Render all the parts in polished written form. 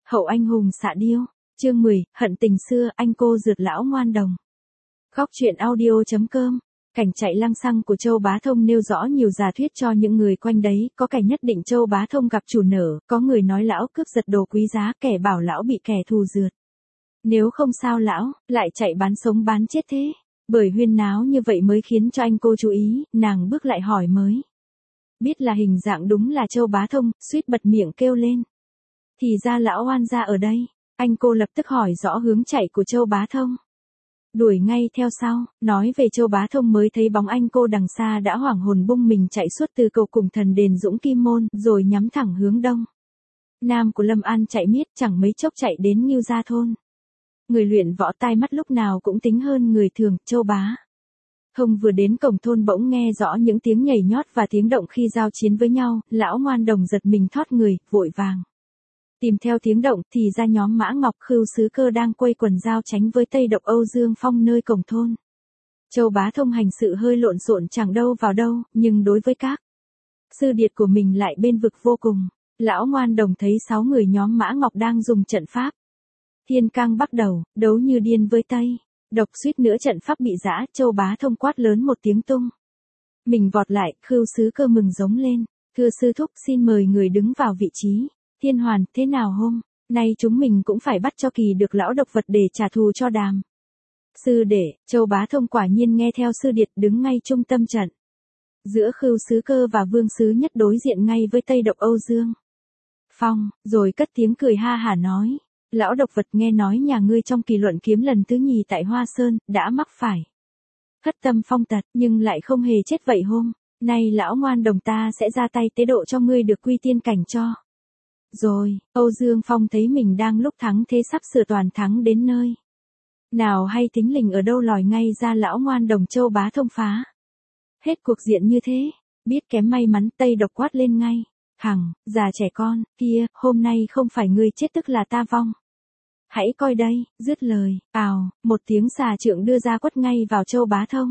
Hậu anh hùng xạ điêu. Chương 10, hận tình xưa, anh cô rượt lão ngoan đồng. Góc truyện audio.com. Cảnh chạy lăng xăng của Châu Bá Thông nêu rõ nhiều giả thuyết cho những người quanh đấy, có kẻ nhất định Châu Bá Thông gặp chủ nợ, có người nói lão cướp giật đồ quý giá, kẻ bảo lão bị kẻ thù rượt. Nếu không sao lão lại chạy bán sống bán chết thế. Bởi huyên náo như vậy mới khiến cho anh cô chú ý, nàng bước lại hỏi mới. Biết là hình dạng đúng là Châu Bá Thông, suýt bật miệng kêu lên. Thì ra lão oan gia ở đây. Anh cô lập tức hỏi rõ hướng chạy của Châu Bá Thông. Đuổi ngay theo sau, nói về Châu Bá Thông mới thấy bóng anh cô đằng xa đã hoảng hồn bung mình chạy suốt từ cầu cùng thần đền Dũng Kim Môn, rồi nhắm thẳng hướng đông. Nam của Lâm An chạy miết chẳng mấy chốc chạy đến Ngưu Gia thôn. Người luyện võ tai mắt lúc nào cũng tính hơn người thường, Châu Bá Thông vừa đến cổng thôn bỗng nghe rõ những tiếng nhảy nhót và tiếng động khi giao chiến với nhau, lão ngoan đồng giật mình thoát người, vội vàng tìm theo tiếng động thì ra nhóm Mã Ngọc Khưu Sứ Cơ đang quây quần giao tránh với Tây Độc Âu Dương Phong nơi cổng thôn. Châu Bá Thông hành sự hơi lộn xộn chẳng đâu vào đâu, nhưng đối với các sư điệt của mình lại bên vực vô cùng. Lão ngoan đồng thấy 6 người nhóm Mã Ngọc đang dùng trận pháp Thiên Cang bắt đầu, đấu như điên với Tây Độc, suýt nữa trận pháp bị giã. Châu Bá Thông quát lớn một tiếng tung mình vọt lại, Khưu Sứ Cơ mừng giống lên. Thưa sư thúc, xin mời người đứng vào vị trí. Thiên Hoàn, thế nào hôm nay chúng mình cũng phải bắt cho kỳ được lão độc vật để trả thù cho đàm sư đệ. Châu Bá Thông quả nhiên nghe theo sư điệt, đứng ngay trung tâm trận giữa Khưu Sứ Cơ và Vương Sứ Nhất, đối diện ngay với Tây Độc Âu Dương Phong, rồi cất tiếng cười ha hả nói. Lão độc vật, nghe nói nhà ngươi trong kỳ luận kiếm lần thứ nhì tại Hoa Sơn, đã mắc phải thất tâm phong tật, nhưng lại không hề chết vậy hôm nay lão ngoan đồng ta sẽ ra tay tế độ cho ngươi được quy tiên cảnh cho. Rồi, Âu Dương Phong thấy mình đang lúc thắng thế sắp sửa toàn thắng đến nơi nào hay tính lình ở đâu lòi ngay ra lão ngoan đồng. Châu Bá Thông phá hết cuộc diện như thế, biết kém may mắn, Tây Độc quát lên ngay. Hằng, già trẻ con, kia, hôm nay không phải ngươi chết tức là ta vong. Hãy coi đây, dứt lời, ào, một tiếng xà trượng đưa ra quất ngay vào Châu Bá Thông.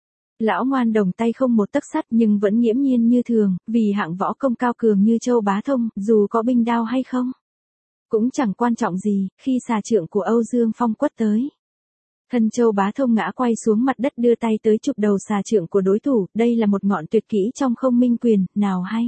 Lão ngoan đồng tay không một tấc sắt nhưng vẫn nghiễm nhiên như thường, vì hạng võ công cao cường như Châu Bá Thông, dù có binh đao hay không cũng chẳng quan trọng gì, khi xà trượng của Âu Dương Phong quất tới. Thân Châu Bá Thông ngã quay xuống mặt đất, đưa tay tới chụp đầu xà trượng của đối thủ, đây là một ngọn tuyệt kỹ trong Không Minh Quyền, nào hay.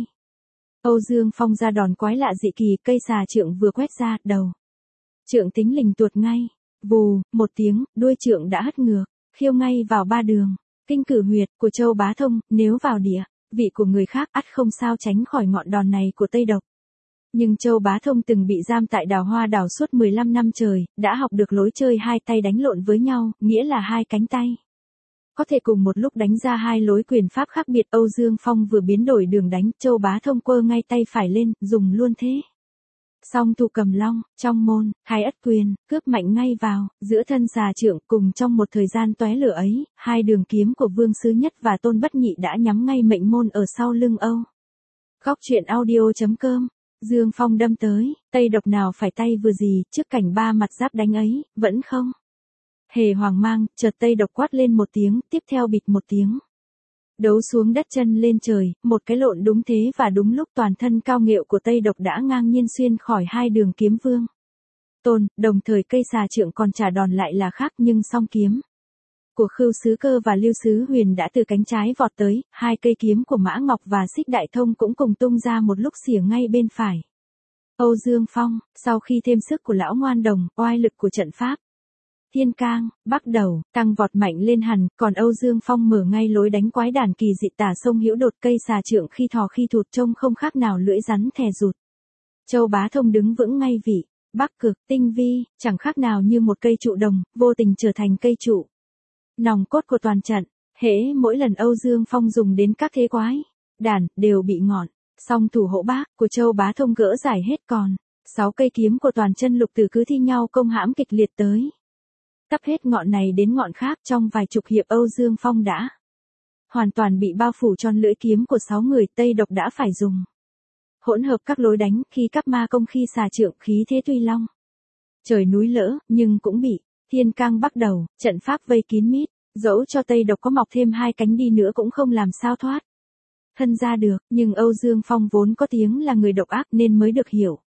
Âu Dương Phong ra đòn quái lạ dị kỳ, cây xà trượng vừa quét ra, đầu trượng tính lình tuột ngay. Vù, một tiếng, đuôi trượng đã hất ngược, khiêu ngay vào ba đường kinh cử huyệt của Châu Bá Thông. Nếu vào địa vị của người khác, ắt không sao tránh khỏi ngọn đòn này của Tây Độc. Nhưng Châu Bá Thông từng bị giam tại Đào Hoa Đảo suốt 15 năm trời, đã học được lối chơi hai tay đánh lộn với nhau, nghĩa là hai cánh tay có thể cùng một lúc đánh ra hai lối quyền pháp khác biệt. Âu Dương Phong vừa biến đổi đường đánh, Châu Bá Thông quơ ngay tay phải lên, dùng luôn thế song thủ cầm long, trong môn, hai ất quyền, cướp mạnh ngay vào giữa thân xà trượng. Cùng trong một thời gian tóe lửa ấy, hai đường kiếm của Vương Sứ Nhất và Tôn Bất Nhị đã nhắm ngay mệnh môn ở sau lưng Âu. Góc truyện audio.com. Dương Phong đâm tới, Tây Độc nào phải tay vừa gì, trước cảnh ba mặt giáp đánh ấy, vẫn không hề hoang mang. Chợt Tây Độc quát lên một tiếng, tiếp theo bịch một tiếng đấu xuống đất, chân lên trời, một cái lộn đúng thế và đúng lúc, toàn thân cao ngệu của Tây Độc đã ngang nhiên xuyên khỏi hai đường kiếm Vương Tôn, đồng thời cây xà trượng còn trả đòn lại là khác, nhưng song kiếm của Khưu Sứ Cơ và Lưu Sứ Huyền đã từ cánh trái vọt tới, hai cây kiếm của Mã Ngọc và Xích Đại Thông cũng cùng tung ra một lúc xỉa ngay bên phải Âu Dương Phong. Sau khi thêm sức của lão ngoan đồng, oai lực của trận pháp Thiên Cang bắt đầu tăng vọt mạnh lên hẳn, còn Âu Dương Phong mở ngay lối đánh quái đản kỳ dị tả sông hữu đột, cây xà trượng khi thò khi thụt, trông không khác nào lưỡi rắn thè rụt. Châu Bá Thông đứng vững ngay vị Bắc Cực, tinh vi, chẳng khác nào như một cây trụ đồng, vô tình trở thành cây trụ nòng cốt của toàn trận. Hễ mỗi lần Âu Dương Phong dùng đến các thế quái đản, đều bị ngọn song thủ hộ bác của Châu Bá Thông gỡ giải hết, còn 6 cây kiếm của toàn chân lục tử cứ thi nhau công hãm kịch liệt tới tấp hết ngọn này đến ngọn khác. Trong vài chục hiệp, Âu Dương Phong đã hoàn toàn bị bao phủ tròn lưỡi kiếm của 6 người. Tây Độc đã phải dùng hỗn hợp các lối đánh, khi cắp ma công, khi xà trượng, khí thế tuy long trời núi lỡ, nhưng cũng bị Thiên Cang bắt đầu, trận pháp vây kín mít. Dẫu cho Tây Độc có mọc thêm hai cánh đi nữa cũng không làm sao thoát thân ra được. Nhưng Âu Dương Phong vốn có tiếng là người độc ác nên mới được hiểu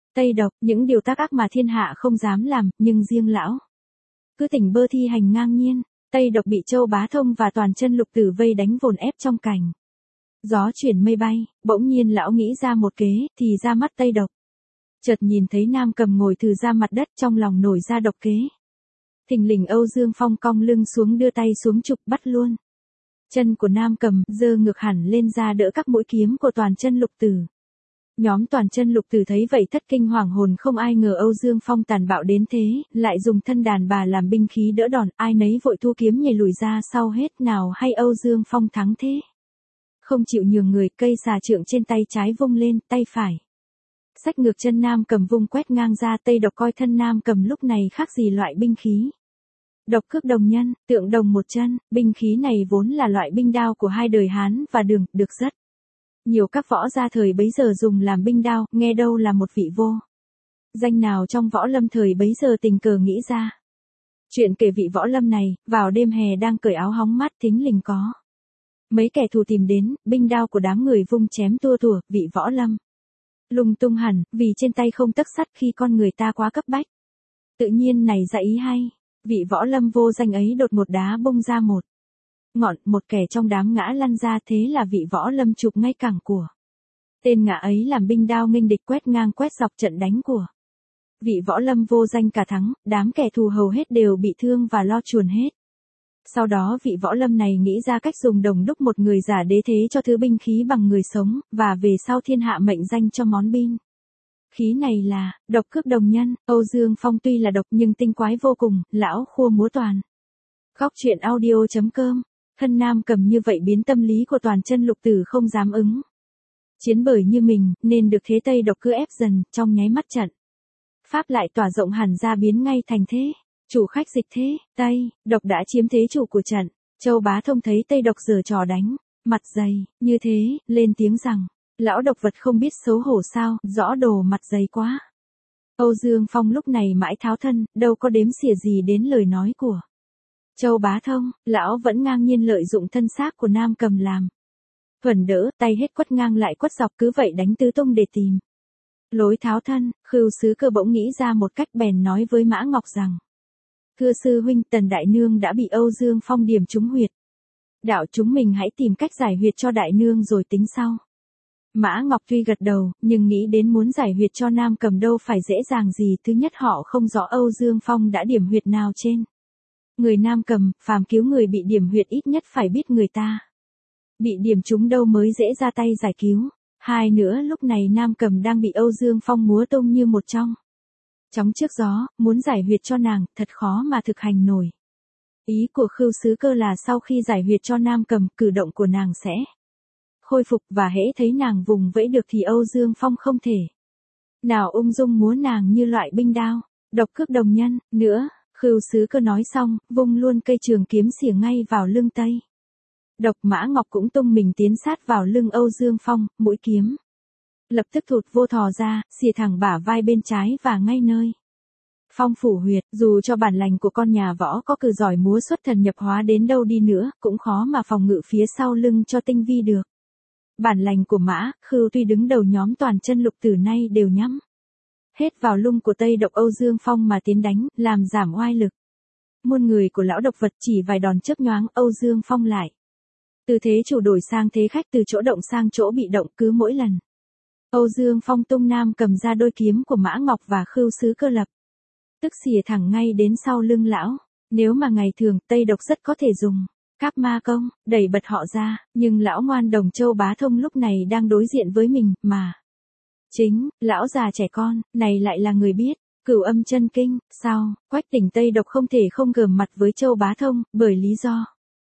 Tây độc, những điều tác ác mà thiên hạ không dám làm, nhưng riêng lão cứ tỉnh bơ thi hành ngang nhiên. Tây độc bị Châu Bá Thông và Toàn Chân Lục Tử vây đánh vồn ép trong cảnh gió chuyển mây bay, bỗng nhiên lão nghĩ ra một kế, thì ra mắt Tây độc. Chợt nhìn thấy Nam Cầm ngồi thừ ra mặt đất, trong lòng nổi ra độc kế. Thình lình Âu Dương Phong cong lưng xuống đưa tay xuống chụp bắt luôn. Chân của Nam Cầm giơ ngược hẳn lên ra đỡ các mũi kiếm của Toàn Chân Lục Tử. Nhóm Toàn Chân Lục Tử thấy vậy thất kinh hoảng hồn, không ai ngờ Âu Dương Phong tàn bạo đến thế, lại dùng thân đàn bà làm binh khí đỡ đòn, ai nấy vội thu kiếm nhảy lùi ra sau hết, nào hay Âu Dương Phong thắng thế. Không chịu nhường người, cây xà trượng trên tay trái vung lên, tay phải xách ngược chân Nam Cầm vung quét ngang ra. Tây độc coi thân Nam Cầm lúc này khác gì loại binh khí. Độc cước đồng nhân, tượng đồng một chân, binh khí này vốn là loại binh đao của hai đời Hán và Đường, được rất nhiều các võ gia thời bấy giờ dùng làm binh đao, nghe đâu là một vị vô danh nào trong võ lâm thời bấy giờ tình cờ nghĩ ra. Chuyện kể vị võ lâm này, vào đêm hè đang cởi áo hóng mát, thính lình có mấy kẻ thù tìm đến, binh đao của đám người vung chém tua tủa, vị võ lâm lung tung hẳn, vì trên tay không tấc sắt khi con người ta quá cấp bách. Tự nhiên này ra ý hay, vị võ lâm vô danh ấy đột một đá bung ra một ngọn, một kẻ trong đám ngã lăn ra, thế là vị võ lâm chụp ngay cẳng của tên ngã ấy làm binh đao nghênh địch, quét ngang quét dọc, trận đánh của vị võ lâm vô danh cả thắng, đám kẻ thù hầu hết đều bị thương và lo chuồn hết. Sau đó vị võ lâm này nghĩ ra cách dùng đồng đúc một người giả đế thế cho thứ binh khí bằng người sống, và về sau thiên hạ mệnh danh cho món binh khí này là độc cước đồng nhân. Âu Dương Phong tuy là độc nhưng tinh quái vô cùng, lão khua múa toàn. Góc truyện audio.com. Thân Nam Cầm như vậy biến tâm lý của Toàn Chân Lục Tử không dám ứng chiến bởi như mình, nên được thế Tây độc cứ ép dần, trong nháy mắt trận pháp lại tỏa rộng hẳn ra, biến ngay thành thế chủ khách dịch thế. Tây độc đã chiếm thế chủ của trận. Châu Bá Thông thấy Tây độc giở trò đánh mặt dày như thế, lên tiếng rằng: lão độc vật không biết xấu hổ sao, rõ đồ mặt dày quá. Âu Dương Phong lúc này mãi tháo thân, đâu có đếm xỉa gì đến lời nói của Châu Bá Thông. Lão vẫn ngang nhiên lợi dụng thân xác của Nam Cầm làm thuần đỡ, tay hết quất ngang lại quất dọc, cứ vậy đánh tứ tung để tìm lối tháo thân. Khưu Sứ Cơ bỗng nghĩ ra một cách, bèn nói với Mã Ngọc rằng: thưa sư huynh, Tần đại nương đã bị Âu Dương Phong điểm trúng huyệt đạo, chúng mình hãy tìm cách giải huyệt cho đại nương rồi tính sau. Mã Ngọc tuy gật đầu, nhưng nghĩ đến muốn giải huyệt cho Nam Cầm đâu phải dễ dàng gì. Thứ nhất, họ không rõ Âu Dương Phong đã điểm huyệt nào trên người Nam Cầm, phàm cứu người bị điểm huyệt ít nhất phải biết người ta bị điểm trúng đâu mới dễ ra tay giải cứu. Hai nữa, lúc này Nam Cầm đang bị Âu Dương Phong múa tung như một trong chóng trước gió, muốn giải huyệt cho nàng, thật khó mà thực hành nổi. Ý của Khưu Sứ Cơ là sau khi giải huyệt cho Nam Cầm, cử động của nàng sẽ khôi phục, và hễ thấy nàng vùng vẫy được thì Âu Dương Phong không thể nào ung dung múa nàng như loại binh đao độc cước đồng nhân nữa. Khưu Sứ Cơ nói xong, vung luôn cây trường kiếm xỉa ngay vào lưng Tây độc. Mã Ngọc cũng tung mình tiến sát vào lưng Âu Dương Phong, mũi kiếm lập tức thụt vô thò ra, xìa thẳng bả vai bên trái và ngay nơi Phong phủ huyệt. Dù cho bản lành của con nhà võ có cử giỏi múa xuất thần nhập hóa đến đâu đi nữa, cũng khó mà phòng ngự phía sau lưng cho tinh vi được. Bản lành của Mã Khưu tuy đứng đầu nhóm Toàn Chân Lục Tử nay đều nhắm hết vào lung của Tây độc Âu Dương Phong mà tiến đánh, làm giảm oai lực muôn người của lão độc vật. Chỉ vài đòn chớp nhoáng, Âu Dương Phong lại từ thế chủ đổi sang thế khách, từ chỗ động sang chỗ bị động. Cứ mỗi lần Âu Dương Phong tung Nam Cầm ra, đôi kiếm của Mã Ngọc và Khưu Sứ Cơ lập tức xìa thẳng ngay đến sau lưng lão. Nếu mà ngày thường, Tây độc rất có thể dùng Cáp Ma Công đẩy bật họ ra, nhưng lão ngoan đồng Châu Bá Thông lúc này đang đối diện với mình, mà chính lão già trẻ con này lại là người biết Cửu Âm Chân Kinh. Sau Quách Tỉnh Tây độc không thể không gờm mặt với Châu Bá Thông, bởi lý do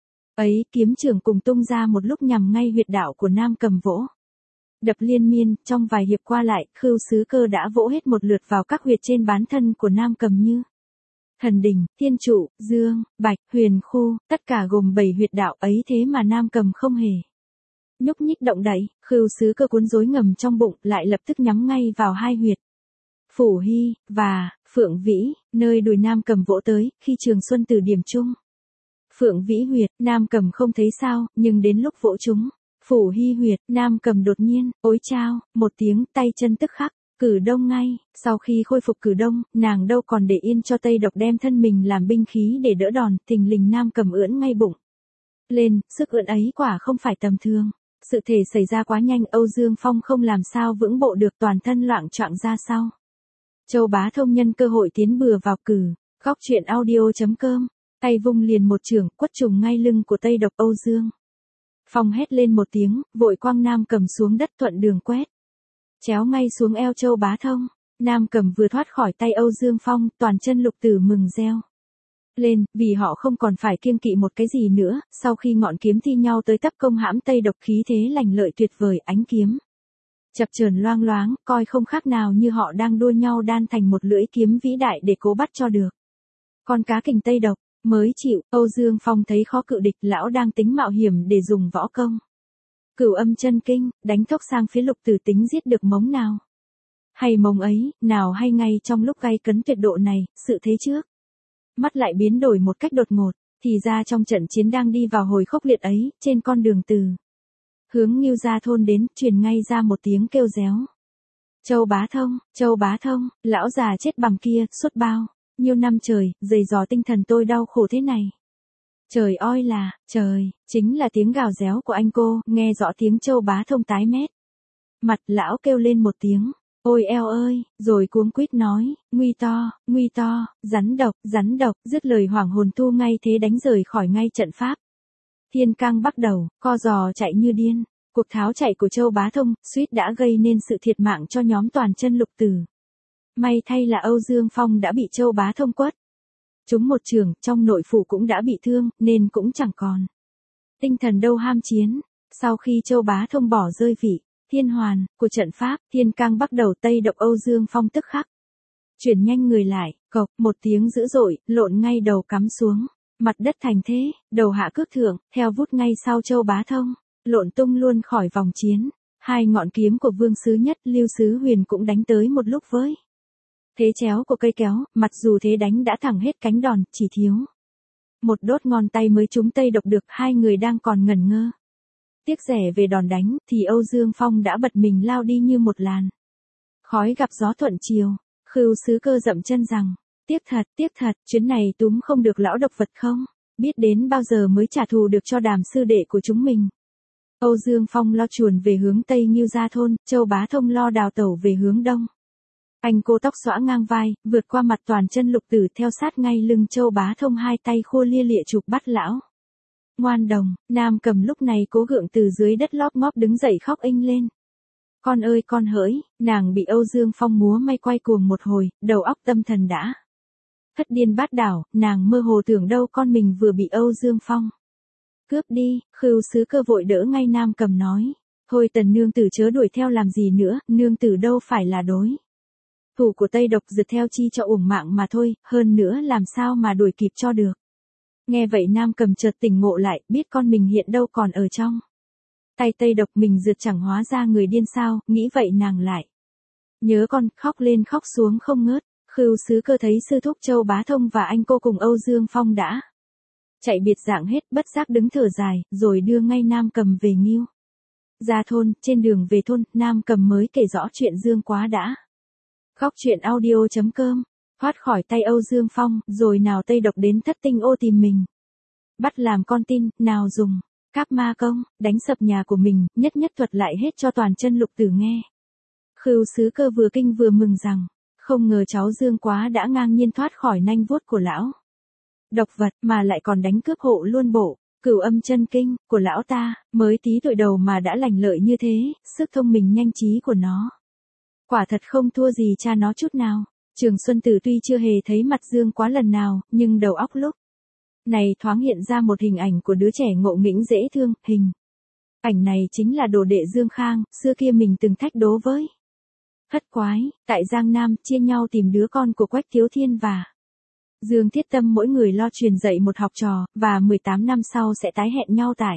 ấy, kiếm trưởng cùng tung ra một lúc nhằm ngay huyệt đạo của Nam Cầm, vỗ đập liên miên. Trong vài hiệp qua lại, Khưu Sứ Cơ đã vỗ hết một lượt vào các huyệt trên bán thân của Nam Cầm như Thần Đình, Thiên Trụ, Dương, Bạch, Huyền Khu, tất cả gồm 7 huyệt đạo ấy, thế mà Nam Cầm không hề nhúc nhích động đậy. Khưu Sứ Cơ cuốn rối ngầm trong bụng, lại lập tức nhắm ngay vào hai huyệt Phủ Hy và Phượng Vĩ, nơi đùi Nam Cầm vỗ tới. Khi Trường Xuân Tử điểm chung Phượng Vĩ huyệt, Nam Cầm không thấy sao, nhưng đến lúc vỗ chúng Phủ Hy huyệt, Nam Cầm đột nhiên ối chao một tiếng, tay chân tức khắc Cử đông ngay, sau khi khôi phục cử đông, nàng đâu còn để yên cho Tây Độc đem thân mình làm binh khí để đỡ đòn, thình lình Nam Cầm ưỡn ngay bụng lên, sức ưỡn ấy quả không phải tầm thường. Sự thể xảy ra quá nhanh, Âu Dương Phong không làm sao vững bộ được, toàn thân loạng choạng ra sau. Châu Bá Thông nhân cơ hội tiến bừa vào cử, góc truyện audio.com, tay vung liền một chưởng quất trùng ngay lưng của Tây Độc Âu Dương. Phong hét lên một tiếng, vội quăng Nam Cầm xuống đất thuận đường quét. Chéo ngay xuống eo Châu Bá Thông, Nam Cầm vừa thoát khỏi tay Âu Dương Phong, toàn chân lục tử mừng reo lên, vì họ không còn phải kiêng kỵ một cái gì nữa, sau khi ngọn kiếm thi nhau tới tấp công hãm Tây Độc khí thế lành lợi tuyệt vời, ánh kiếm chập chờn loang loáng, coi không khác nào như họ đang đua nhau đan thành một lưỡi kiếm vĩ đại để cố bắt cho được con cá kình Tây Độc. Mới chịu, Âu Dương Phong thấy khó cự địch, lão đang tính mạo hiểm để dùng võ công Cửu Âm chân kinh, đánh thốc sang phía Lục Tử tính giết được mống nào. Hay mống ấy, nào hay ngay trong lúc gay cấn tuyệt độ này, sự thế trước mắt lại biến đổi một cách đột ngột, thì ra trong trận chiến đang đi vào hồi khốc liệt ấy, trên con đường từ hướng Ngưu Gia thôn đến, truyền ngay ra một tiếng kêu réo. Châu Bá Thông, lão già chết bằm kia, suốt bao nhiêu năm trời, dày dò tinh thần tôi đau khổ thế này. Trời ơi là, trời, chính là tiếng gào réo của anh cô, nghe rõ tiếng Châu Bá Thông tái mét. Mặt lão kêu lên một tiếng, ôi eo ơi, rồi cuống quýt nói, nguy to, rắn độc, dứt lời hoảng hồn tu ngay thế đánh rời khỏi ngay trận pháp. Thiên Cang bắt đầu, co giò chạy như điên, cuộc tháo chạy của Châu Bá Thông, suýt đã gây nên sự thiệt mạng cho nhóm toàn chân lục tử. May thay là Âu Dương Phong đã bị Châu Bá Thông quất trúng một chưởng, trong nội phủ cũng đã bị thương, nên cũng chẳng còn tinh thần đâu ham chiến. Sau khi Châu Bá Thông bỏ rơi vị thiên hoàn của trận pháp, Thiên Cang bắt đầu Tây Độc Âu Dương Phong tức khắc chuyển nhanh người lại, cộc một tiếng dữ dội, lộn ngay đầu cắm xuống mặt đất thành thế, đầu hạ cước thượng, theo vút ngay sau Châu Bá Thông, lộn tung luôn khỏi vòng chiến. Hai ngọn kiếm của Vương Sứ Nhất, Lưu Sứ Huyền cũng đánh tới một lúc với thế chéo của cây kéo, mặc dù thế đánh đã thẳng hết cánh đòn, chỉ thiếu một đốt ngón tay mới trúng Tây Độc được. Hai người đang còn ngẩn ngơ tiếc rẻ về đòn đánh, thì Âu Dương Phong đã bật mình lao đi như một làn khói gặp gió thuận chiều. Khưu Sứ Cơ dậm chân rằng, tiếc thật, chuyến này túm không được lão độc vật không, biết đến bao giờ mới trả thù được cho Đàm sư đệ của chúng mình. Âu Dương Phong lo chuồn về hướng Tây Ngưu Gia thôn, Châu Bá Thông lo đào tẩu về hướng đông. Anh cô tóc xõa ngang vai, vượt qua mặt toàn chân lục tử, theo sát ngay lưng Châu Bá Thông, hai tay khua lia lịa chụp bắt lão ngoan đồng. Nam Cầm lúc này cố gượng từ dưới đất lóp ngóp đứng dậy khóc inh lên. Con ơi con hỡi, nàng bị Âu Dương Phong múa may quay cuồng một hồi, đầu óc tâm thần đã thất điên bát đảo, nàng mơ hồ tưởng đâu con mình vừa bị Âu Dương Phong cướp đi. Khưu Sứ Cơ vội đỡ ngay Nam Cầm nói, thôi Tần nương tử chớ đuổi theo làm gì nữa, nương tử đâu phải là đối thủ của Tây Độc, rượt theo chi cho uổng mạng mà thôi, hơn nữa làm sao mà đuổi kịp cho được. Nghe vậy Nam Cầm chợt tỉnh ngộ lại, biết con mình hiện đâu còn ở trong tay Tây Độc, mình rượt chẳng hóa ra người điên sao, nghĩ vậy nàng lại nhớ con, khóc lên khóc xuống không ngớt. Khưu Sứ Cơ thấy sư thúc Châu Bá Thông và anh cô cùng Âu Dương Phong đã chạy biệt dạng hết, bất giác đứng thở dài, rồi đưa ngay Nam Cầm về Ngưu Gia thôn. Trên đường về thôn, Nam Cầm mới kể rõ chuyện Dương Quá đã góc truyện audio.com thoát khỏi tay Âu Dương Phong, rồi nào Tây Độc đến Thất Tinh Ô tìm mình, bắt làm con tin, nào dùng Cáp Ma công đánh sập nhà của mình, nhất thuật lại hết cho toàn chân lục tử nghe. Khưu Sứ Cơ vừa kinh vừa mừng rằng, không ngờ cháu Dương Quá đã ngang nhiên thoát khỏi nanh vuốt của lão độc vật, mà lại còn đánh cướp hộ luôn bộ Cửu Âm chân kinh của lão ta. Mới tí tuổi đầu mà đã lành lợi như thế, sức thông minh nhanh trí của nó quả thật không thua gì cha nó chút nào. Trường Xuân Tử tuy chưa hề thấy mặt Dương Quá lần nào, nhưng đầu óc lúc này thoáng hiện ra một hình ảnh của đứa trẻ ngộ nghĩnh dễ thương. Hình ảnh này chính là đồ đệ Dương Khang, xưa kia mình từng thách đố với Thất Quái, tại Giang Nam, chia nhau tìm đứa con của Quách Thiếu Thiên và Dương Thiết Tâm, mỗi người lo truyền dạy một học trò, và 18 năm sau sẽ tái hẹn nhau tại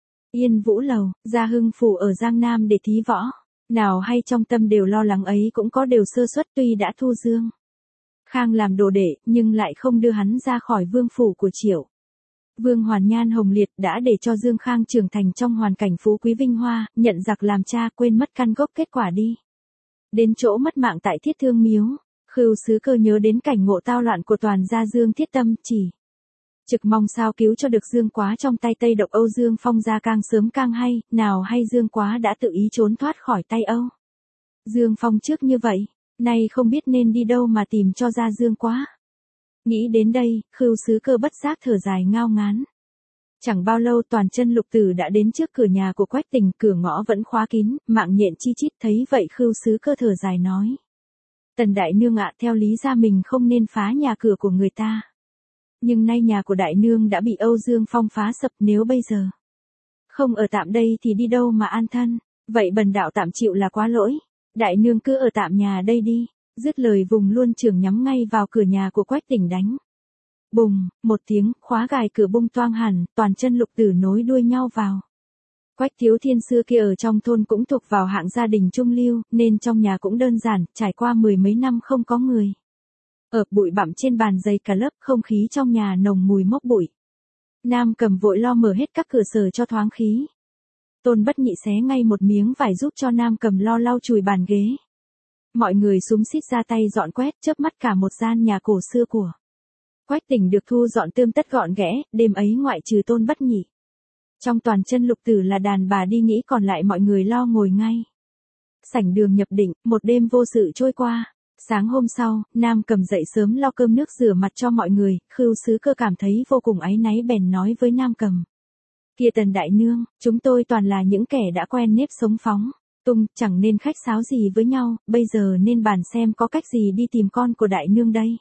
Yên Vũ Lầu, Gia Hưng Phủ ở Giang Nam để thí võ. Nào hay trong tâm đều lo lắng ấy cũng có đều sơ suất, tuy đã thu Dương Khang làm đồ đệ, nhưng lại không đưa hắn ra khỏi vương phủ của Triệu Vương Hoàn Nhan Hồng Liệt, đã để cho Dương Khang trưởng thành trong hoàn cảnh phú quý vinh hoa, nhận giặc làm cha, quên mất căn gốc kết quả đi Đến chỗ mất mạng tại Thiết Thương Miếu, Khưu Sứ Cơ nhớ đến cảnh ngộ tao loạn của toàn gia Dương Thiết Tâm, chỉ trực mong sao cứu cho được Dương Quá trong tay Tây Độc Âu Dương Phong ra càng sớm càng hay, nào hay Dương Quá đã tự ý trốn thoát khỏi tay Âu Dương Phong trước như vậy, nay không biết nên đi đâu mà tìm cho ra Dương Quá. Nghĩ đến đây, Khưu Sứ Cơ bất giác thở dài ngao ngán. Chẳng bao lâu Toàn Chân Lục Tử đã đến trước cửa nhà của Quách Tình, cửa ngõ vẫn khóa kín, mạng nhện chi chít, thấy vậy Khưu Sứ Cơ thở dài nói. Tần đại nương ạ, theo lý ra mình không nên phá nhà cửa của người ta. Nhưng nay nhà của đại nương đã bị Âu Dương Phong phá sập, nếu bây giờ không ở tạm đây thì đi đâu mà an thân, vậy bần đạo tạm chịu là quá lỗi. Đại nương cứ ở tạm nhà đây đi. Dứt lời vùng luôn trường nhắm ngay vào cửa nhà của Quách Tình đánh. Bùng, một tiếng, khóa gài cửa bung toang hẳn, Toàn Chân Lục Tử nối đuôi nhau vào. Quách Thiếu Thiên xưa kia ở trong thôn cũng thuộc vào hạng gia đình trung lưu, nên trong nhà cũng đơn giản, trải qua mười mấy năm không có người. Ở bụi bặm trên bàn dày cả lớp, không khí trong nhà nồng mùi mốc bụi. Nam Cầm vội lo mở hết các cửa sổ cho thoáng khí. Tôn Bất Nhị xé ngay một miếng vải giúp cho Nam Cầm lo lau chùi bàn ghế. Mọi người xúm xít ra tay dọn quét, chớp mắt cả một gian nhà cổ xưa của Quách Tình được thu dọn tươm tất gọn ghẽ, đêm ấy ngoại trừ Tôn Bất Nhị. Trong Toàn Chân Lục Tử là đàn bà đi nghỉ, còn lại mọi người lo ngồi ngay sảnh đường nhập định, một đêm vô sự trôi qua. Sáng hôm sau, Nam Cầm dậy sớm lo cơm nước rửa mặt cho mọi người, Khưu Sứ Cơ cảm thấy vô cùng áy náy bèn nói với Nam Cầm. Kia Tần đại nương, chúng tôi toàn là những kẻ đã quen nếp sống phóng tung, chẳng nên khách sáo gì với nhau, bây giờ nên bàn xem có cách gì đi tìm con của đại nương đây.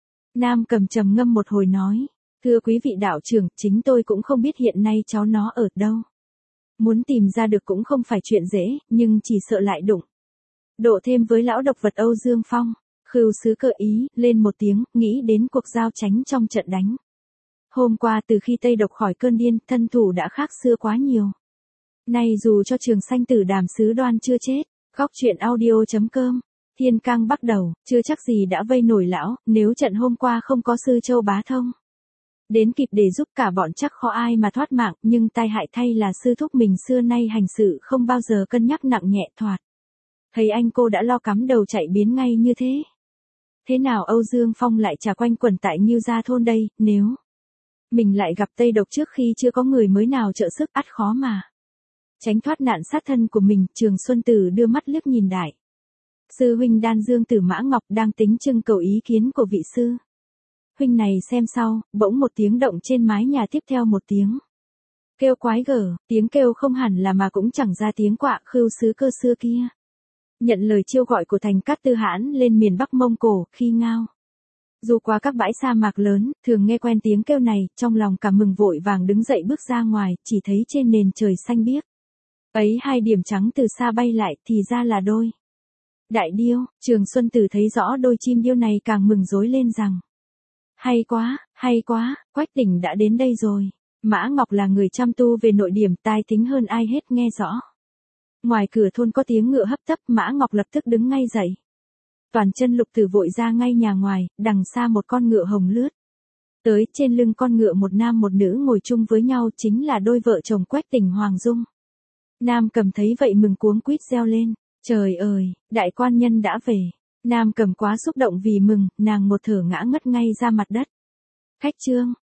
Nam Cầm trầm ngâm một hồi nói, thưa quý vị đạo trưởng, chính tôi cũng không biết hiện nay cháu nó ở đâu. Muốn tìm ra được cũng không phải chuyện dễ, nhưng chỉ sợ lại đụng độ thêm với lão độc vật Âu Dương Phong. Khưu Sứ Cơ ý lên một tiếng, nghĩ đến cuộc giao tranh trong trận đánh hôm qua. Từ khi Tây Độc khỏi cơn điên, thân thủ đã khác xưa quá nhiều. Nay dù cho Trường Sanh Tử Đàm Sứ Đoan chưa chết, góc truyện audio.com, Thiên Cang bắt đầu, chưa chắc gì đã vây nổi lão, nếu trận hôm qua không có sư Châu Bá Thông đến kịp để giúp cả bọn chắc khó ai mà thoát mạng, nhưng tai hại thay là sư thúc mình xưa nay hành sự không bao giờ cân nhắc nặng nhẹ thoạt. Thấy anh cô đã lo cắm đầu chạy biến ngay như thế. Thế nào Âu Dương Phong lại chả quanh quẩn tại Ngưu Gia thôn đây, nếu mình lại gặp Tây Độc trước khi chưa có người mới nào trợ sức, ắt khó mà tránh thoát nạn sát thân của mình. Trường Xuân Tử đưa mắt liếc nhìn đại sư huynh Đan Dương Tử Mã Ngọc đang tính trưng cầu ý kiến của vị sư huynh này xem sau. Bỗng một tiếng động trên mái nhà, tiếp theo một tiếng kêu quái gở, tiếng kêu không hẳn là mà cũng chẳng ra tiếng quạ. Khưu Sứ Cơ xưa kia nhận lời chiêu gọi của Thành Cát Tư Hãn lên miền Bắc Mông Cổ, khi ngao dù qua các bãi sa mạc lớn, thường nghe quen tiếng kêu này, trong lòng cảm mừng vội vàng đứng dậy bước ra ngoài, chỉ thấy trên nền trời xanh biếc ấy hai điểm trắng từ xa bay lại, thì ra là đôi đại điêu. Trường Xuân Tử thấy rõ đôi chim điêu này càng mừng rối lên rằng hay quá, Quách Tình đã đến đây rồi. Mã Ngọc là người chăm tu về nội điểm, tai thính hơn ai hết nghe rõ. Ngoài cửa thôn có tiếng ngựa hấp tấp, Mã Ngọc lập tức đứng ngay dậy. Toàn Chân Lục Tử vội ra ngay nhà ngoài, đằng xa một con ngựa hồng lướt tới, trên lưng con ngựa một nam một nữ ngồi chung với nhau, chính là đôi vợ chồng Quách Tình Hoàng Dung. Nam Cầm thấy vậy mừng cuống quýt reo lên, trời ơi, đại quan nhân đã về. Nam Cầm quá xúc động vì mừng, nàng một thở ngã ngất ngay ra mặt đất. Khách trương,